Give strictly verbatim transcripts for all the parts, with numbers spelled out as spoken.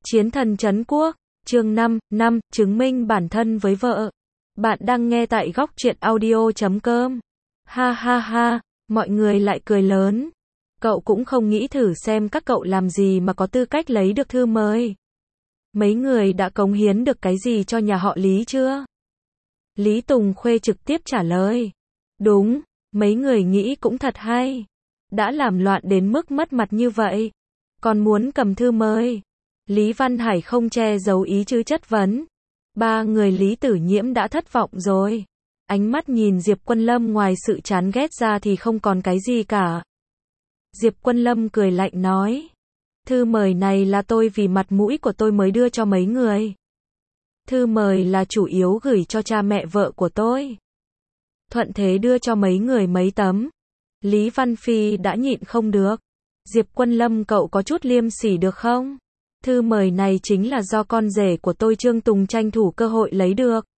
Chiến thần trấn quốc, chương năm, năm, chứng minh bản thân với vợ. Bạn đang nghe tại góc truyện audio chấm com. Ha ha ha, mọi người lại cười lớn. Cậu cũng không nghĩ thử xem các cậu làm gì mà có tư cách lấy được thư mời. Mấy người đã cống hiến được cái gì cho nhà họ Lý chưa? Lý Tùng Khuê trực tiếp trả lời. Đúng, mấy người nghĩ cũng thật hay. Đã làm loạn đến mức mất mặt như vậy, còn muốn cầm thư mời. Lý Văn Hải không che giấu ý chứ chất vấn. Ba người Lý Tử Nhiễm đã thất vọng rồi. Ánh mắt nhìn Diệp Quân Lâm ngoài sự chán ghét ra thì không còn cái gì cả. Diệp Quân Lâm cười lạnh nói. Thư mời này là tôi vì mặt mũi của tôi mới đưa cho mấy người. Thư mời là chủ yếu gửi cho cha mẹ vợ của tôi. Thuận thế đưa cho mấy người mấy tấm. Lý Văn Phi đã nhịn không được. Diệp Quân Lâm, cậu có chút liêm sỉ được không? Thư mời này chính là do con rể của tôi Trương Tùng tranh thủ cơ hội lấy được.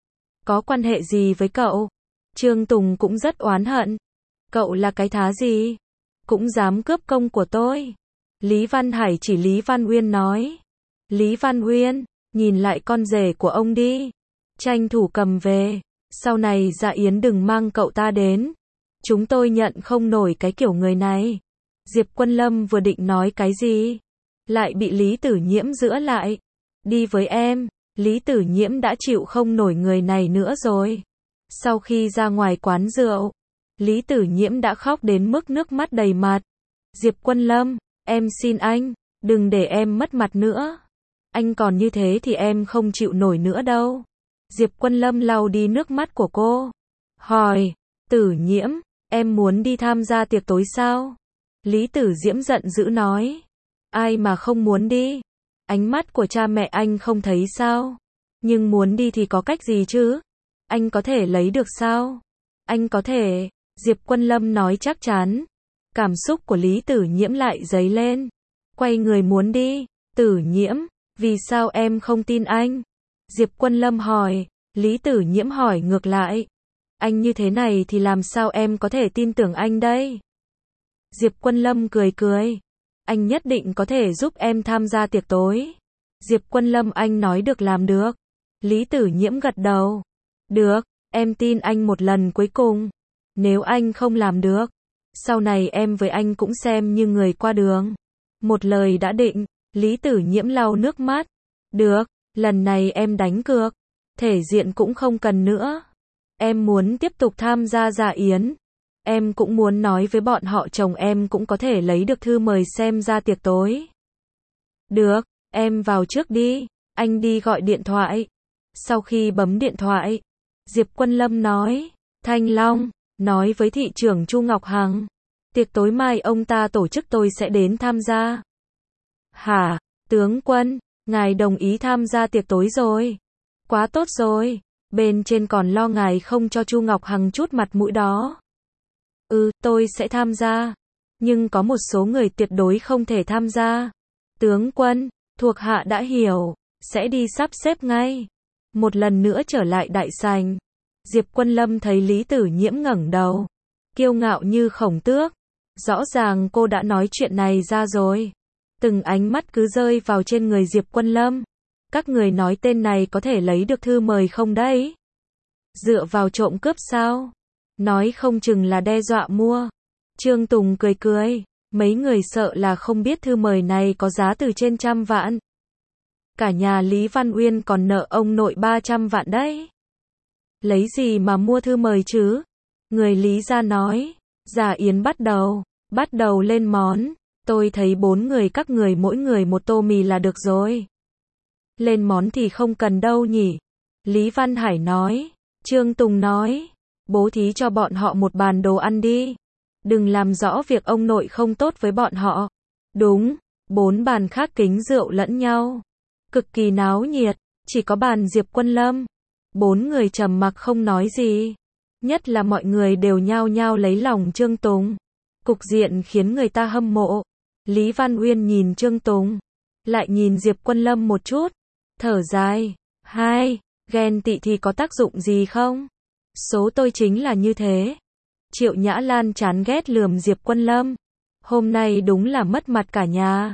Có quan hệ gì với cậu? Trương Tùng cũng rất oán hận. Cậu là cái thá gì? Cũng dám cướp công của tôi. Lý Văn Hải chỉ Lý Văn Uyên nói. Lý Văn Uyên, nhìn lại con rể của ông đi. Tranh thủ cầm về. Sau này Dạ Yến đừng mang cậu ta đến. Chúng tôi nhận không nổi cái kiểu người này. Diệp Quân Lâm vừa định nói cái gì, lại bị Lý Tử Nhiễm giữ lại. Đi với em. Lý Tử Nhiễm đã chịu không nổi người này nữa rồi. Sau khi ra ngoài quán rượu, Lý Tử Nhiễm đã khóc đến mức nước mắt đầy mặt. Diệp Quân Lâm, em xin anh, đừng để em mất mặt nữa. Anh còn như thế thì em không chịu nổi nữa đâu. Diệp Quân Lâm lau đi nước mắt của cô. Hỏi, Tử Nhiễm, em muốn đi tham gia tiệc tối sao? Lý Tử Diễm giận dữ nói. Ai mà không muốn đi? Ánh mắt của cha mẹ anh không thấy sao? Nhưng muốn đi thì có cách gì chứ? Anh có thể lấy được sao? Anh có thể. Diệp Quân Lâm nói chắc chắn. Cảm xúc của Lý Tử Nhiễm lại dấy lên. Quay người muốn đi. Tử Nhiễm, vì sao em không tin anh? Diệp Quân Lâm hỏi. Lý Tử Nhiễm hỏi ngược lại. Anh như thế này thì làm sao em có thể tin tưởng anh đây? Diệp Quân Lâm cười cười. Anh nhất định có thể giúp em tham gia tiệc tối. Diệp Quân Lâm, anh nói được làm được. Lý Tử Nhiễm gật đầu. Được, em tin anh một lần cuối cùng. Nếu anh không làm được, sau này em với anh cũng xem như người qua đường. Một lời đã định. Lý Tử Nhiễm lau nước mắt. Được, lần này em đánh cược. Thể diện cũng không cần nữa. Em muốn tiếp tục tham gia Dạ Yến. Em cũng muốn nói với bọn họ chồng em cũng có thể lấy được thư mời xem ra tiệc tối. Được, em vào trước đi, anh đi gọi điện thoại. Sau khi bấm điện thoại, Diệp Quân Lâm nói, Thanh Long, nói với thị trưởng Chu Ngọc Hằng, tiệc tối mai ông ta tổ chức tôi sẽ đến tham gia. Hả, tướng quân, ngài đồng ý tham gia tiệc tối rồi. Quá tốt rồi, bên trên còn lo ngài không cho Chu Ngọc Hằng chút mặt mũi đó. Ừ, tôi sẽ tham gia. Nhưng có một số người tuyệt đối không thể tham gia. Tướng quân, thuộc hạ đã hiểu, sẽ đi sắp xếp ngay. Một lần nữa trở lại đại sảnh. Diệp Quân Lâm thấy Lý Tử Nhiễm ngẩng đầu, kiêu ngạo như khổng tước. Rõ ràng cô đã nói chuyện này ra rồi. Từng ánh mắt cứ rơi vào trên người Diệp Quân Lâm. Các người nói tên này có thể lấy được thư mời không đấy? Dựa vào trộm cướp sao? Nói không chừng là đe dọa mua. Trương Tùng cười cười. Mấy người sợ là không biết thư mời này có giá từ trên trăm vạn. Cả nhà Lý Văn Uyên còn nợ ông nội ba trăm vạn đấy. Lấy gì mà mua thư mời chứ? Người Lý gia nói. Dạ Yến bắt đầu. Bắt đầu lên món. Tôi thấy bốn người các người mỗi người một tô mì là được rồi. Lên món thì không cần đâu nhỉ? Lý Văn Hải nói. Trương Tùng nói. Bố thí cho bọn họ một bàn đồ ăn đi. Đừng làm rõ việc ông nội không tốt với bọn họ. Đúng, bốn bàn khác kính rượu lẫn nhau. Cực kỳ náo nhiệt, chỉ có bàn Diệp Quân Lâm. Bốn người trầm mặc không nói gì. Nhất là mọi người đều nhao nhao lấy lòng Trương Tùng. Cục diện khiến người ta hâm mộ. Lý Văn Uyên nhìn Trương Tùng, lại nhìn Diệp Quân Lâm một chút. Thở dài. Hai, ghen tị thì có tác dụng gì không? Số tôi chính là như thế. Triệu Nhã Lan chán ghét lườm Diệp Quân Lâm. Hôm nay đúng là mất mặt cả nhà.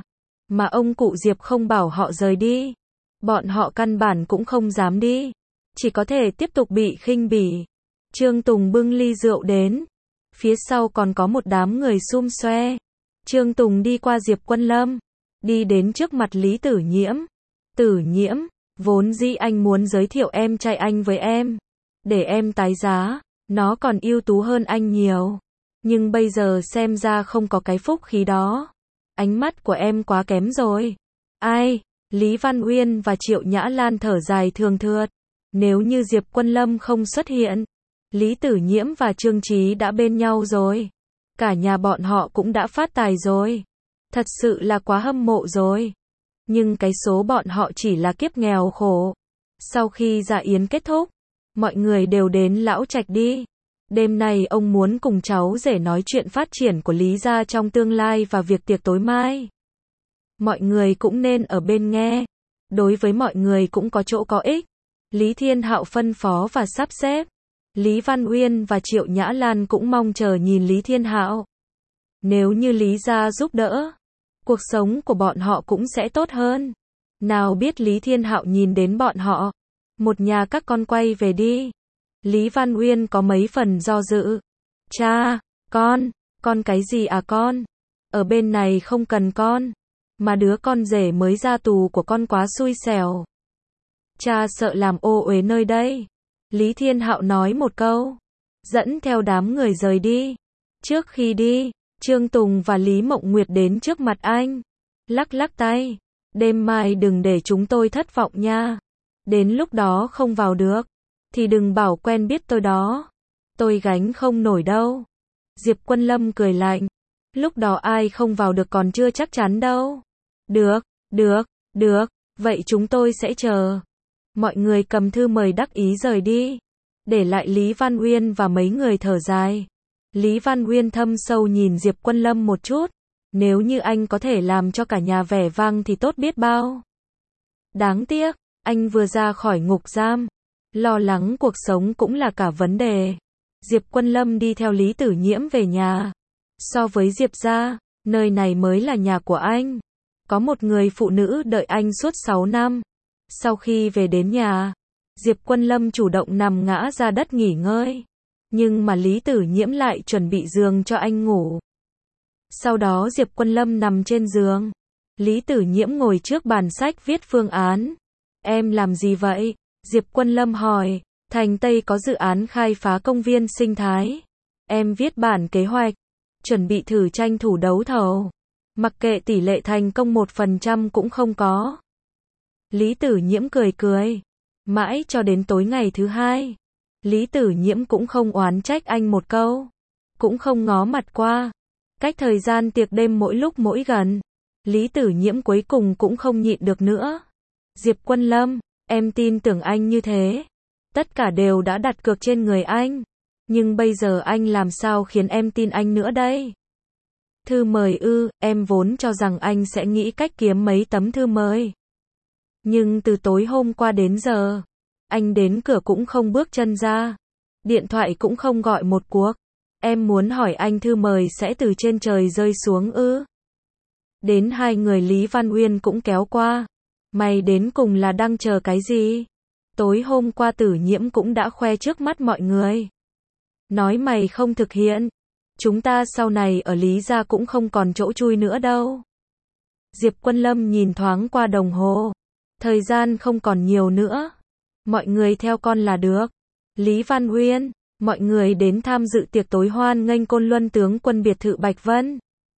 Mà ông cụ Diệp không bảo họ rời đi. Bọn họ căn bản cũng không dám đi. Chỉ có thể tiếp tục bị khinh bỉ. Trương Tùng bưng ly rượu đến. Phía sau còn có một đám người xum xoe. Trương Tùng đi qua Diệp Quân Lâm. Đi đến trước mặt Lý Tử Nhiễm. Tử Nhiễm, vốn dĩ anh muốn giới thiệu em trai anh với em. Để em tái giá. Nó còn ưu tú hơn anh nhiều. Nhưng bây giờ xem ra không có cái phúc khí đó. Ánh mắt của em quá kém rồi. Ai? Lý Văn Uyên và Triệu Nhã Lan thở dài thường thượt. Nếu như Diệp Quân Lâm không xuất hiện, Lý Tử Nhiễm và Trương Chí đã bên nhau rồi. Cả nhà bọn họ cũng đã phát tài rồi. Thật sự là quá hâm mộ rồi. Nhưng cái số bọn họ chỉ là kiếp nghèo khổ. Sau khi dạ yến kết thúc, mọi người đều đến lão trạch đi. Đêm nay ông muốn cùng cháu rể nói chuyện phát triển của Lý gia trong tương lai và việc tiệc tối mai. Mọi người cũng nên ở bên nghe. Đối với mọi người cũng có chỗ có ích. Lý Thiên Hạo phân phó và sắp xếp. Lý Văn Uyên và Triệu Nhã Lan cũng mong chờ nhìn Lý Thiên Hạo. Nếu như Lý gia giúp đỡ, cuộc sống của bọn họ cũng sẽ tốt hơn. Nào biết Lý Thiên Hạo nhìn đến bọn họ. Một nhà các con quay về đi. Lý Văn Uyên có mấy phần do dự. Cha, con, con cái gì à con? Ở bên này không cần con. Mà đứa con rể mới ra tù của con quá xui xẻo. Cha sợ làm ô uế nơi đây. Lý Thiên Hạo nói một câu. Dẫn theo đám người rời đi. Trước khi đi, Trương Tùng và Lý Mộng Nguyệt đến trước mặt anh. Lắc lắc tay. Đêm mai đừng để chúng tôi thất vọng nha. Đến lúc đó không vào được. Thì đừng bảo quen biết tôi đó. Tôi gánh không nổi đâu. Diệp Quân Lâm cười lạnh. Lúc đó ai không vào được còn chưa chắc chắn đâu. Được, được, được. Vậy chúng tôi sẽ chờ. Mọi người cầm thư mời đắc ý rời đi. Để lại Lý Văn Uyên và mấy người thở dài. Lý Văn Uyên thâm sâu nhìn Diệp Quân Lâm một chút. Nếu như anh có thể làm cho cả nhà vẻ vang thì tốt biết bao. Đáng tiếc, anh vừa ra khỏi ngục giam. Lo lắng cuộc sống cũng là cả vấn đề. Diệp Quân Lâm đi theo Lý Tử Nhiễm về nhà. So với Diệp gia, nơi này mới là nhà của anh. Có một người phụ nữ đợi anh suốt sáu năm. Sau khi về đến nhà, Diệp Quân Lâm chủ động nằm ngã ra đất nghỉ ngơi. Nhưng mà Lý Tử Nhiễm lại chuẩn bị giường cho anh ngủ. Sau đó Diệp Quân Lâm nằm trên giường. Lý Tử Nhiễm ngồi trước bàn sách viết phương án. Em làm gì vậy? Diệp Quân Lâm hỏi. Thành Tây có dự án khai phá công viên sinh thái. Em viết bản kế hoạch. Chuẩn bị thử tranh thủ đấu thầu. Mặc kệ tỷ lệ thành công một phần trăm cũng không có. Lý Tử Nhiễm cười cười. Mãi cho đến tối ngày thứ hai. Lý Tử Nhiễm cũng không oán trách anh một câu. Cũng không ngó mặt qua. Cách thời gian tiệc đêm mỗi lúc mỗi gần. Lý Tử Nhiễm cuối cùng cũng không nhịn được nữa. Diệp Quân Lâm, em tin tưởng anh như thế. Tất cả đều đã đặt cược trên người anh. Nhưng bây giờ anh làm sao khiến em tin anh nữa đây? Thư mời ư, em vốn cho rằng anh sẽ nghĩ cách kiếm mấy tấm thư mời. Nhưng từ tối hôm qua đến giờ, anh đến cửa cũng không bước chân ra. Điện thoại cũng không gọi một cuộc. Em muốn hỏi anh thư mời sẽ từ trên trời rơi xuống ư? Đến hai người Lý Văn Uyên cũng kéo qua. Mày đến cùng là đang chờ cái gì? Tối hôm qua Tử Nhiễm cũng đã khoe trước mắt mọi người. Nói mày không thực hiện. Chúng ta sau này ở Lý gia cũng không còn chỗ chui nữa đâu. Diệp Quân Lâm nhìn thoáng qua đồng hồ. Thời gian không còn nhiều nữa. Mọi người theo con là được. Lý Văn Uyên, mọi người đến tham dự tiệc tối hoan nghênh Côn Luân tướng quân biệt thự Bạch Vân.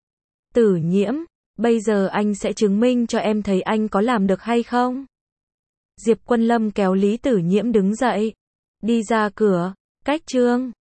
Tử Nhiễm, bây giờ anh sẽ chứng minh cho em thấy anh có làm được hay không? Diệp Quân Lâm kéo Lý Tử Nhiễm đứng dậy. Đi ra cửa, cách Trương